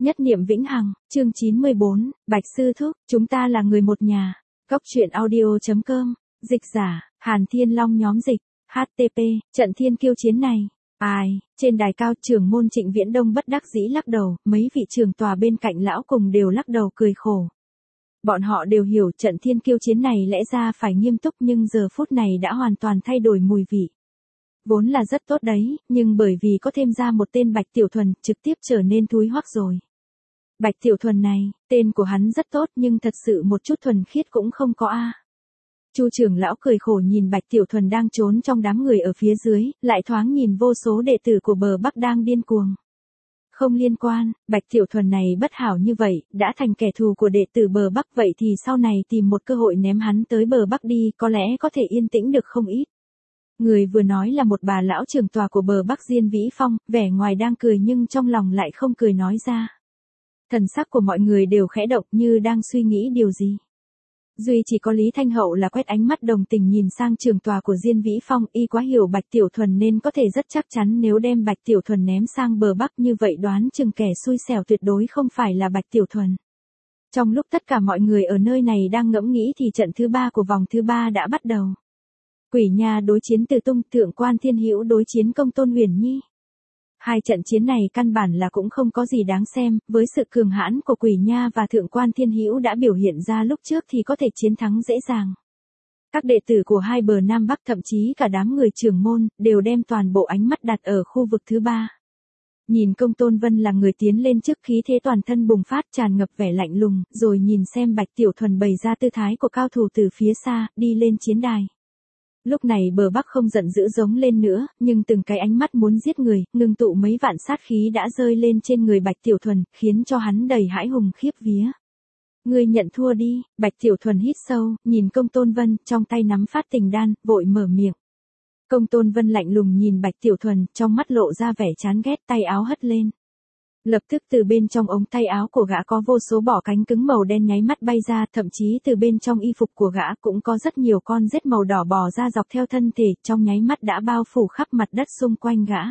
Nhất niệm vĩnh hằng, chương 94, Bạch Sư Thúc, chúng ta là người một nhà. Góc truyện audio.com, dịch giả, Hàn Thiên Long nhóm dịch, HTP, trận thiên kiêu chiến này. Trên đài cao trưởng môn Trịnh Viễn Đông bất đắc dĩ lắc đầu, mấy vị trưởng tòa bên cạnh lão cùng đều lắc đầu cười khổ. Bọn họ đều hiểu trận thiên kiêu chiến này lẽ ra phải nghiêm túc nhưng giờ phút này đã hoàn toàn thay đổi mùi vị. Vốn là rất tốt đấy, nhưng bởi vì có thêm ra một tên Bạch Tiểu Thuần, trực tiếp trở nên thúi hoắc rồi. Bạch Tiểu Thuần này, tên của hắn rất tốt nhưng thật sự một chút thuần khiết cũng không có a. Chu trưởng lão cười khổ nhìn Bạch Tiểu Thuần đang trốn trong đám người ở phía dưới, lại thoáng nhìn vô số đệ tử của bờ Bắc đang điên cuồng. Không liên quan, Bạch Tiểu Thuần này bất hảo như vậy, đã thành kẻ thù của đệ tử bờ Bắc vậy thì sau này tìm một cơ hội ném hắn tới bờ Bắc đi, có lẽ có thể yên tĩnh được không ít. Người vừa nói là một bà lão trưởng tòa của bờ Bắc Diên Vĩ Phong, vẻ ngoài đang cười nhưng trong lòng lại không cười nói ra. Thần sắc của mọi người đều khẽ động như đang suy nghĩ điều gì. Duy chỉ có Lý Thanh Hậu là quét ánh mắt đồng tình nhìn sang trưởng tòa của Diên Vĩ Phong, y quá hiểu Bạch Tiểu Thuần nên có thể rất chắc chắn nếu đem Bạch Tiểu Thuần ném sang bờ Bắc như vậy đoán chừng kẻ xui xẻo tuyệt đối không phải là Bạch Tiểu Thuần. Trong lúc tất cả mọi người ở nơi này đang ngẫm nghĩ thì trận thứ 3 của vòng thứ 3 đã bắt đầu. Quỷ Nha đối chiến Từ Tung, Thượng Quan Thiên Hữu đối chiến Công Tôn Huyền Nhi. Hai trận chiến này căn bản là cũng không có gì đáng xem, với sự cường hãn của Quỷ Nha và Thượng Quan Thiên Hữu đã biểu hiện ra lúc trước thì có thể chiến thắng dễ dàng. Các đệ tử của hai bờ Nam Bắc thậm chí cả đám người trưởng môn, đều đem toàn bộ ánh mắt đặt ở khu vực thứ 3. Nhìn Công Tôn Vân là người tiến lên trước khí thế toàn thân bùng phát tràn ngập vẻ lạnh lùng, rồi nhìn xem Bạch Tiểu Thuần bày ra tư thái của cao thủ từ phía xa, đi lên chiến đài. Lúc này bờ Bắc không giận dữ giống lên nữa, nhưng từng cái ánh mắt muốn giết người, ngưng tụ mấy vạn sát khí đã rơi lên trên người Bạch Tiểu Thuần, khiến cho hắn đầy hãi hùng khiếp vía. Ngươi nhận thua đi, Bạch Tiểu Thuần hít sâu, nhìn Công Tôn Vân, trong tay nắm phát tình đan, vội mở miệng. Công Tôn Vân lạnh lùng nhìn Bạch Tiểu Thuần, trong mắt lộ ra vẻ chán ghét, tay áo hất lên. Lập tức từ bên trong ống tay áo của gã có vô số bỏ cánh cứng màu đen nháy mắt bay ra, thậm chí từ bên trong y phục của gã cũng có rất nhiều con rết màu đỏ bò ra dọc theo thân thể, trong nháy mắt đã bao phủ khắp mặt đất xung quanh gã.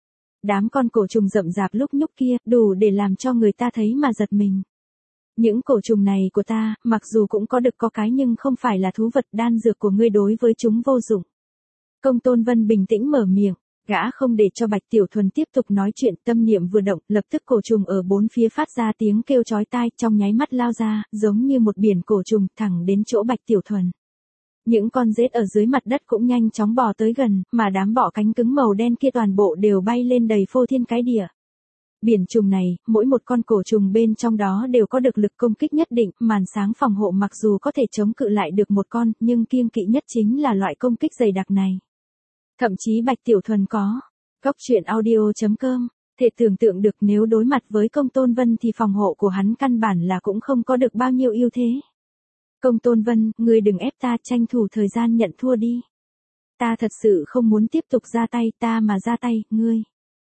Đám con cổ trùng rậm rạp lúc nhúc kia, đủ để làm cho người ta thấy mà giật mình. Những cổ trùng này của ta, mặc dù cũng có được có cái nhưng không phải là thú vật, đan dược của ngươi đối với chúng vô dụng. Công Tôn Vân bình tĩnh mở miệng. Gã không để cho Bạch Tiểu Thuần tiếp tục nói chuyện, tâm niệm vừa động, lập tức cổ trùng ở bốn phía phát ra tiếng kêu chói tai, trong nháy mắt lao ra, giống như một biển cổ trùng, thẳng đến chỗ Bạch Tiểu Thuần. Những con rết ở dưới mặt đất cũng nhanh chóng bò tới gần, mà đám bọ cánh cứng màu đen kia toàn bộ đều bay lên đầy phô thiên cái địa. Biển trùng này, mỗi một con cổ trùng bên trong đó đều có được lực công kích nhất định, màn sáng phòng hộ mặc dù có thể chống cự lại được một con, nhưng kiêng kỵ nhất chính là loại công kích dày đặc này. Thậm chí Bạch Tiểu Thuần có. Góc truyện audio.com, thể tưởng tượng được nếu đối mặt với Công Tôn Vân thì phòng hộ của hắn căn bản là cũng không có được bao nhiêu ưu thế. Công Tôn Vân, ngươi đừng ép ta, tranh thủ thời gian nhận thua đi. Ta thật sự không muốn tiếp tục ra tay, ta mà ra tay, ngươi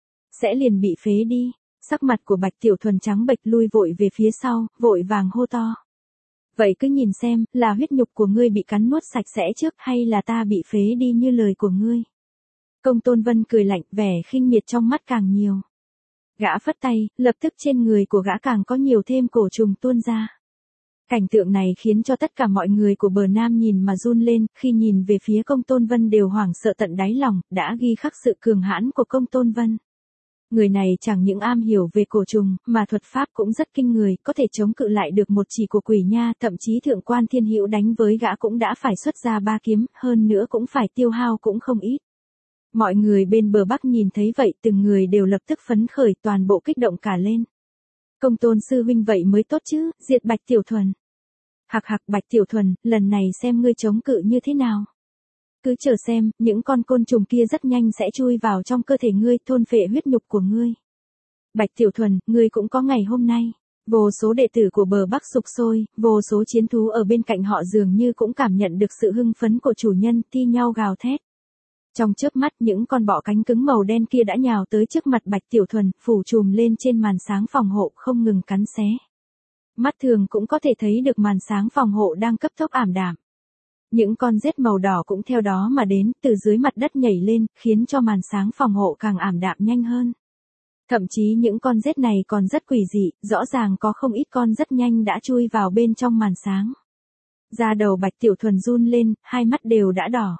sẽ liền bị phế đi. Sắc mặt của Bạch Tiểu Thuần trắng bệch, lui vội về phía sau, vội vàng hô to. Vậy cứ nhìn xem, là huyết nhục của ngươi bị cắn nuốt sạch sẽ trước hay là ta bị phế đi như lời của ngươi. Công Tôn Vân cười lạnh, vẻ khinh miệt trong mắt càng nhiều. Gã phất tay, lập tức trên người của gã càng có nhiều thêm cổ trùng tuôn ra. Cảnh tượng này khiến cho tất cả mọi người của bờ Nam nhìn mà run lên, khi nhìn về phía Công Tôn Vân đều hoảng sợ tận đáy lòng, đã ghi khắc sự cường hãn của Công Tôn Vân. Người này chẳng những am hiểu về cổ trùng, mà thuật pháp cũng rất kinh người, có thể chống cự lại được một chỉ của Quỷ Nha, thậm chí Thượng Quan Thiên Hữu đánh với gã cũng đã phải xuất ra 3 kiếm, hơn nữa cũng phải tiêu hao cũng không ít. Mọi người bên bờ Bắc nhìn thấy vậy, từng người đều lập tức phấn khởi, toàn bộ kích động cả lên. Công Tôn sư huynh vậy mới tốt chứ, diệt Bạch Tiểu Thuần. Hạc hạc Bạch Tiểu Thuần, lần này xem ngươi chống cự như thế nào. Cứ chờ xem, những con côn trùng kia rất nhanh sẽ chui vào trong cơ thể ngươi, thôn phệ huyết nhục của ngươi. Bạch Tiểu Thuần, ngươi cũng có ngày hôm nay. Vô số đệ tử của bờ Bắc sục sôi, vô số chiến thú ở bên cạnh họ dường như cũng cảm nhận được sự hưng phấn của chủ nhân, thi nhau gào thét. Trong chớp mắt những con bọ cánh cứng màu đen kia đã nhào tới trước mặt Bạch Tiểu Thuần, phủ trùm lên trên màn sáng phòng hộ không ngừng cắn xé. Mắt thường cũng có thể thấy được màn sáng phòng hộ đang cấp tốc ảm đạm. Những con rết màu đỏ cũng theo đó mà đến, từ dưới mặt đất nhảy lên, khiến cho màn sáng phòng hộ càng ảm đạm nhanh hơn. Thậm chí những con rết này còn rất quỷ dị, rõ ràng có không ít con rất nhanh đã chui vào bên trong màn sáng. Da đầu Bạch Tiểu Thuần run lên, hai mắt đều đã đỏ.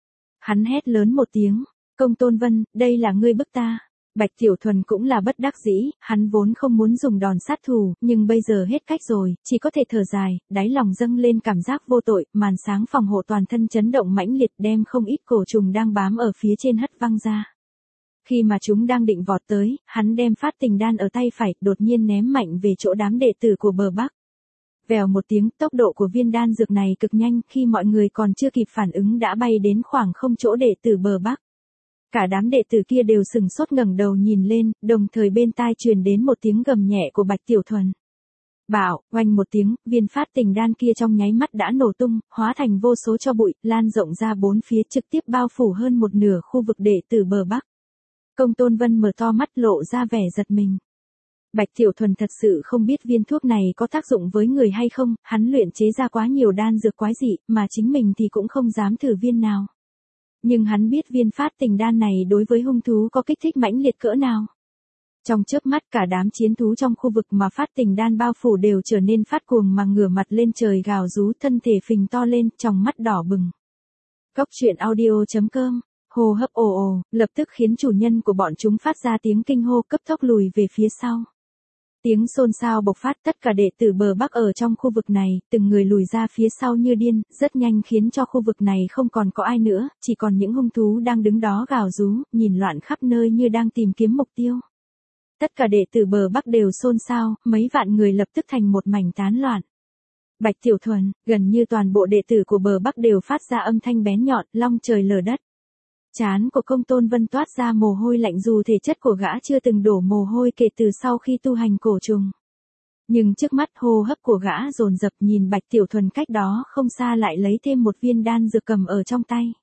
Hắn hét lớn một tiếng, Công Tôn Vân, đây là ngươi bức ta. Bạch Tiểu Thuần cũng là bất đắc dĩ, hắn vốn không muốn dùng đòn sát thủ, nhưng bây giờ hết cách rồi, chỉ có thể thở dài, đáy lòng dâng lên cảm giác vô tội, màn sáng phòng hộ toàn thân chấn động mãnh liệt đem không ít cổ trùng đang bám ở phía trên hất văng ra. Khi mà chúng đang định vọt tới, hắn đem phát tình đan ở tay phải, đột nhiên ném mạnh về chỗ đám đệ tử của bờ Bắc. Vèo một tiếng, tốc độ của viên đan dược này cực nhanh, khi mọi người còn chưa kịp phản ứng đã bay đến khoảng không chỗ đệ tử bờ Bắc. Cả đám đệ tử kia đều sừng sốt ngẩng đầu nhìn lên, đồng thời bên tai truyền đến một tiếng gầm nhẹ của Bạch Tiểu Thuần. Bạo, oanh một tiếng, viên phát tình đan kia trong nháy mắt đã nổ tung, hóa thành vô số tro bụi, lan rộng ra bốn phía trực tiếp bao phủ hơn một nửa khu vực đệ tử bờ Bắc. Công Tôn Vân mở to mắt lộ ra vẻ giật mình. Bạch Tiểu Thuần thật sự không biết viên thuốc này có tác dụng với người hay không, hắn luyện chế ra quá nhiều đan dược quái dị, mà chính mình thì cũng không dám thử viên nào. Nhưng hắn biết viên phát tình đan này đối với hung thú có kích thích mãnh liệt cỡ nào. Trong chớp mắt cả đám chiến thú trong khu vực mà phát tình đan bao phủ đều trở nên phát cuồng mà ngửa mặt lên trời gào rú, thân thể phình to lên, tròng mắt đỏ bừng. Cốc truyện audio.com, hô hấp ồ ồ, lập tức khiến chủ nhân của bọn chúng phát ra tiếng kinh hô cấp tốc lùi về phía sau. Tiếng xôn xao bộc phát, tất cả đệ tử bờ Bắc ở trong khu vực này, từng người lùi ra phía sau như điên, rất nhanh khiến cho khu vực này không còn có ai nữa, chỉ còn những hung thú đang đứng đó gào rú, nhìn loạn khắp nơi như đang tìm kiếm mục tiêu. Tất cả đệ tử bờ Bắc đều xôn xao, mấy vạn người lập tức thành một mảnh tán loạn. Bạch Tiểu Thuần, gần như toàn bộ đệ tử của bờ Bắc đều phát ra âm thanh bén nhọn, long trời lở đất. Trán của Công Tôn Vân toát ra mồ hôi lạnh dù thể chất của gã chưa từng đổ mồ hôi kể từ sau khi tu hành cổ trùng. Nhưng trước mắt hô hấp của gã dồn dập, nhìn Bạch Tiểu Thuần cách đó không xa lại lấy thêm một viên đan dược cầm ở trong tay.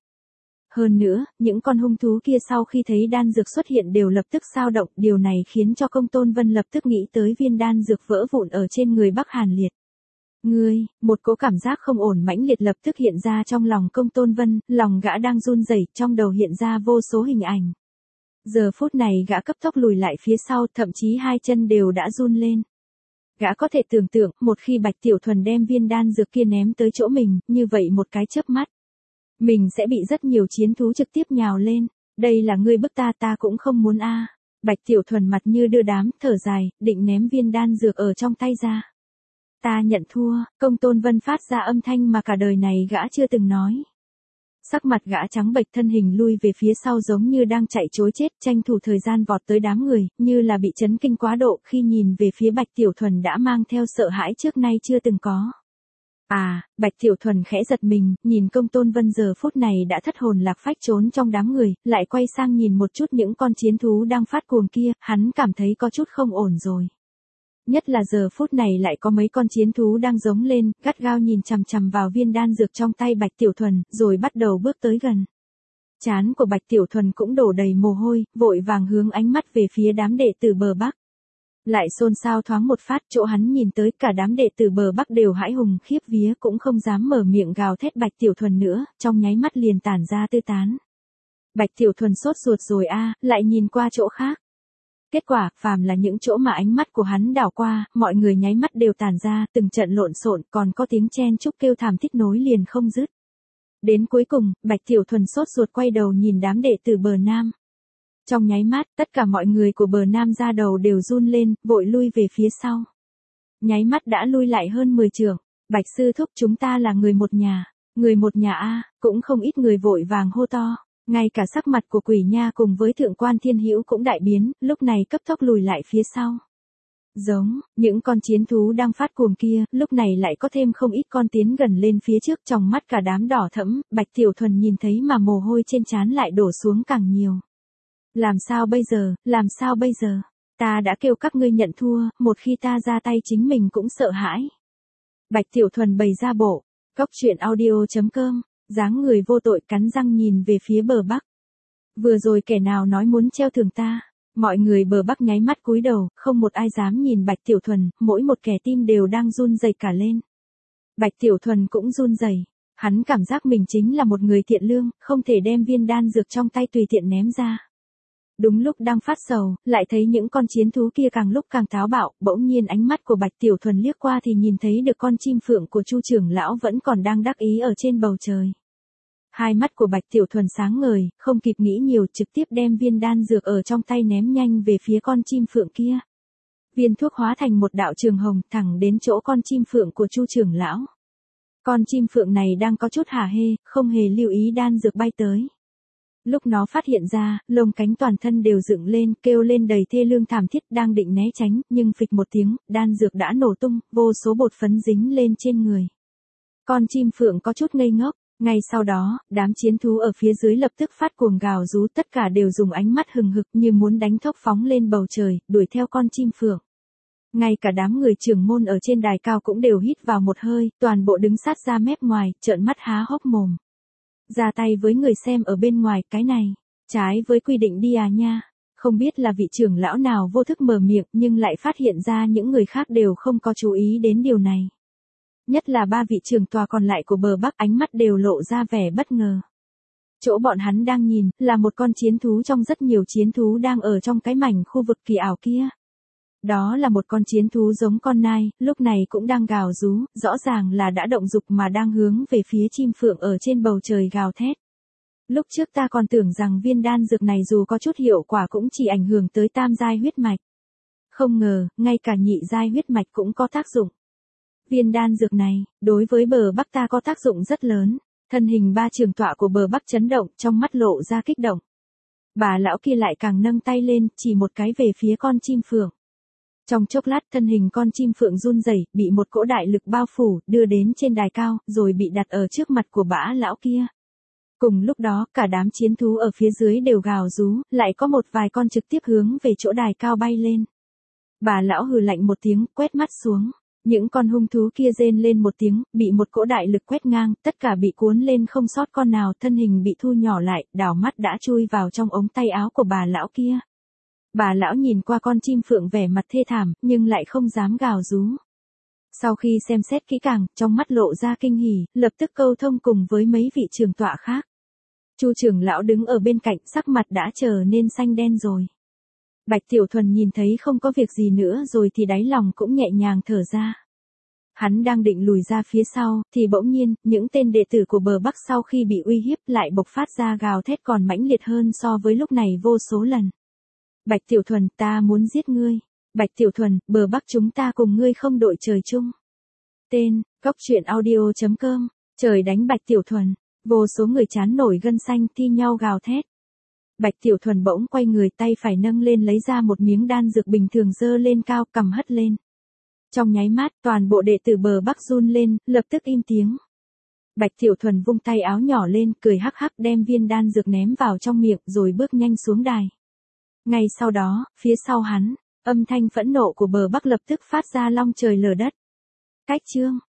Hơn nữa, những con hung thú kia sau khi thấy đan dược xuất hiện đều lập tức xao động, điều này khiến cho Công Tôn Vân lập tức nghĩ tới viên đan dược vỡ vụn ở trên người Bắc Hàn Liệt. Ngươi, một cỗ cảm giác không ổn mãnh liệt lập tức hiện ra trong lòng Công Tôn Vân, lòng gã đang run rẩy, trong đầu hiện ra vô số hình ảnh. Giờ phút này gã cấp tốc lùi lại phía sau, thậm chí hai chân đều đã run lên. Gã có thể tưởng tượng, một khi Bạch Tiểu Thuần đem viên đan dược kia ném tới chỗ mình, như vậy một cái chớp mắt, mình sẽ bị rất nhiều chiến thú trực tiếp nhào lên. Đây là ngươi bức ta, ta cũng không muốn a. Bạch Tiểu Thuần mặt như đưa đám, thở dài, định ném viên đan dược ở trong tay ra. Ta nhận thua, Công Tôn Vân phát ra âm thanh mà cả đời này gã chưa từng nói. Sắc mặt gã trắng bệch, thân hình lui về phía sau giống như đang chạy trối chết, tranh thủ thời gian vọt tới đám người, như là bị chấn kinh quá độ, khi nhìn về phía Bạch Tiểu Thuần đã mang theo sợ hãi trước nay chưa từng có. Bạch Tiểu Thuần khẽ giật mình, nhìn Công Tôn Vân giờ phút này đã thất hồn lạc phách trốn trong đám người, lại quay sang nhìn một chút những con chiến thú đang phát cuồng kia, hắn cảm thấy có chút không ổn rồi. Nhất là giờ phút này lại có mấy con chiến thú đang giống lên, gắt gao nhìn chằm chằm vào viên đan dược trong tay Bạch Tiểu Thuần, rồi bắt đầu bước tới gần. Trán của Bạch Tiểu Thuần cũng đổ đầy mồ hôi, vội vàng hướng ánh mắt về phía đám đệ tử bờ Bắc. Lại xôn xao thoáng một phát, chỗ hắn nhìn tới cả đám đệ tử bờ Bắc đều hãi hùng khiếp vía, cũng không dám mở miệng gào thét Bạch Tiểu Thuần nữa, trong nháy mắt liền tản ra tứ tán. Bạch Tiểu Thuần sốt ruột rồi lại nhìn qua chỗ khác. Kết quả, phàm là những chỗ mà ánh mắt của hắn đảo qua, mọi người nháy mắt đều tản ra, từng trận lộn xộn, còn có tiếng chen chúc kêu thảm thiết nối liền không dứt. Đến cuối cùng, Bạch Tiểu Thuần sốt ruột quay đầu nhìn đám đệ tử bờ Nam. Trong nháy mắt, tất cả mọi người của bờ Nam ra đầu đều run lên, vội lui về phía sau. Nháy mắt đã lui lại hơn 10 trượng. Bạch sư thúc, chúng ta là người một nhà. Người một nhà cũng không ít người vội vàng hô to. Ngay cả sắc mặt của Quỷ Nha cùng với Thượng quan Thiên Hữu cũng đại biến, lúc này cấp tốc lùi lại phía sau. Giống, những con chiến thú đang phát cuồng kia, lúc này lại có thêm không ít con tiến gần lên phía trước, trong mắt cả đám đỏ thẫm, Bạch Tiểu Thuần nhìn thấy mà mồ hôi trên trán lại đổ xuống càng nhiều. Làm sao bây giờ, ta đã kêu các ngươi nhận thua, một khi ta ra tay chính mình cũng sợ hãi. Bạch Tiểu Thuần bày ra bộ, cốc truyện audio.com, dáng người vô tội cắn răng nhìn về phía bờ Bắc. Vừa rồi kẻ nào nói muốn treo thưởng ta, mọi người bờ Bắc nháy mắt cúi đầu, không một ai dám nhìn Bạch Tiểu Thuần, mỗi một kẻ tim đều đang run rẩy cả lên. Bạch Tiểu Thuần cũng run rẩy, hắn cảm giác mình chính là một người thiện lương, không thể đem viên đan dược trong tay tùy tiện ném ra. Đúng lúc đang phát sầu, lại thấy những con chiến thú kia càng lúc càng táo bạo, bỗng nhiên ánh mắt của Bạch Tiểu Thuần liếc qua thì nhìn thấy được con chim phượng của Chu trưởng lão vẫn còn đang đắc ý ở trên bầu trời. Hai mắt của Bạch Tiểu Thuần sáng ngời, không kịp nghĩ nhiều trực tiếp đem viên đan dược ở trong tay ném nhanh về phía con chim phượng kia. Viên thuốc hóa thành một đạo trường hồng thẳng đến chỗ con chim phượng của Chu trưởng lão. Con chim phượng này đang có chút hả hê, không hề lưu ý đan dược bay tới. Lúc nó phát hiện ra, lông cánh toàn thân đều dựng lên, kêu lên đầy thê lương thảm thiết đang định né tránh, nhưng phịch một tiếng, đan dược đã nổ tung, vô số bột phấn dính lên trên người. Con chim phượng có chút ngây ngốc, ngay sau đó, đám chiến thú ở phía dưới lập tức phát cuồng gào rú, tất cả đều dùng ánh mắt hừng hực như muốn đánh thốc phóng lên bầu trời, đuổi theo con chim phượng. Ngay cả đám người trưởng môn ở trên đài cao cũng đều hít vào một hơi, toàn bộ đứng sát ra mép ngoài, trợn mắt há hốc mồm. Ra tay với người xem ở bên ngoài, cái này, trái với quy định đi à nha. Không biết là vị trưởng lão nào vô thức mở miệng nhưng lại phát hiện ra những người khác đều không có chú ý đến điều này. Nhất là ba vị trưởng tòa còn lại của bờ Bắc ánh mắt đều lộ ra vẻ bất ngờ. Chỗ bọn hắn đang nhìn là một con chiến thú trong rất nhiều chiến thú đang ở trong cái mảnh khu vực kỳ ảo kia. Đó là một con chiến thú giống con nai, lúc này cũng đang gào rú, rõ ràng là đã động dục mà đang hướng về phía chim phượng ở trên bầu trời gào thét. Lúc trước ta còn tưởng rằng viên đan dược này dù có chút hiệu quả cũng chỉ ảnh hưởng tới tam giai huyết mạch. Không ngờ, ngay cả nhị giai huyết mạch cũng có tác dụng. Viên đan dược này, đối với bờ Bắc ta có tác dụng rất lớn. Thân hình ba trường tọa của bờ Bắc chấn động, trong mắt lộ ra kích động. Bà lão kia lại càng nâng tay lên, chỉ một cái về phía con chim phượng. Trong chốc lát thân hình con chim phượng run rẩy, bị một cỗ đại lực bao phủ, đưa đến trên đài cao, rồi bị đặt ở trước mặt của bả lão kia. Cùng lúc đó, cả đám chiến thú ở phía dưới đều gào rú, lại có một vài con trực tiếp hướng về chỗ đài cao bay lên. Bà lão hừ lạnh một tiếng, quét mắt xuống. Những con hung thú kia rên lên một tiếng, bị một cỗ đại lực quét ngang, tất cả bị cuốn lên không sót con nào, thân hình bị thu nhỏ lại, đảo mắt đã chui vào trong ống tay áo của bà lão kia. Bà lão nhìn qua con chim phượng vẻ mặt thê thảm, nhưng lại không dám gào rú. Sau khi xem xét kỹ càng, trong mắt lộ ra kinh hỉ, lập tức câu thông cùng với mấy vị trưởng tọa khác. Chu trưởng lão đứng ở bên cạnh, sắc mặt đã trở nên xanh đen rồi. Bạch Tiểu Thuần nhìn thấy không có việc gì nữa rồi thì đáy lòng cũng nhẹ nhàng thở ra. Hắn đang định lùi ra phía sau, thì bỗng nhiên, những tên đệ tử của bờ Bắc sau khi bị uy hiếp lại bộc phát ra gào thét còn mãnh liệt hơn so với lúc này vô số lần. Bạch Tiểu Thuần, ta muốn giết ngươi. Bạch Tiểu Thuần, bờ Bắc chúng ta cùng ngươi không đội trời chung. Tên, coctruyện.audio.com, trời đánh Bạch Tiểu Thuần. Vô số người chán nổi gân xanh thi nhau gào thét. Bạch Tiểu Thuần bỗng quay người, tay phải nâng lên lấy ra một miếng đan dược bình thường giơ lên cao, cầm hất lên. Trong nháy mắt, toàn bộ đệ tử bờ Bắc run lên, lập tức im tiếng. Bạch Tiểu Thuần vung tay áo nhỏ lên, cười hắc hắc đem viên đan dược ném vào trong miệng rồi bước nhanh xuống đài. Ngay sau đó, phía sau hắn, âm thanh phẫn nộ của bờ Bắc lập tức phát ra long trời lở đất. Cách chương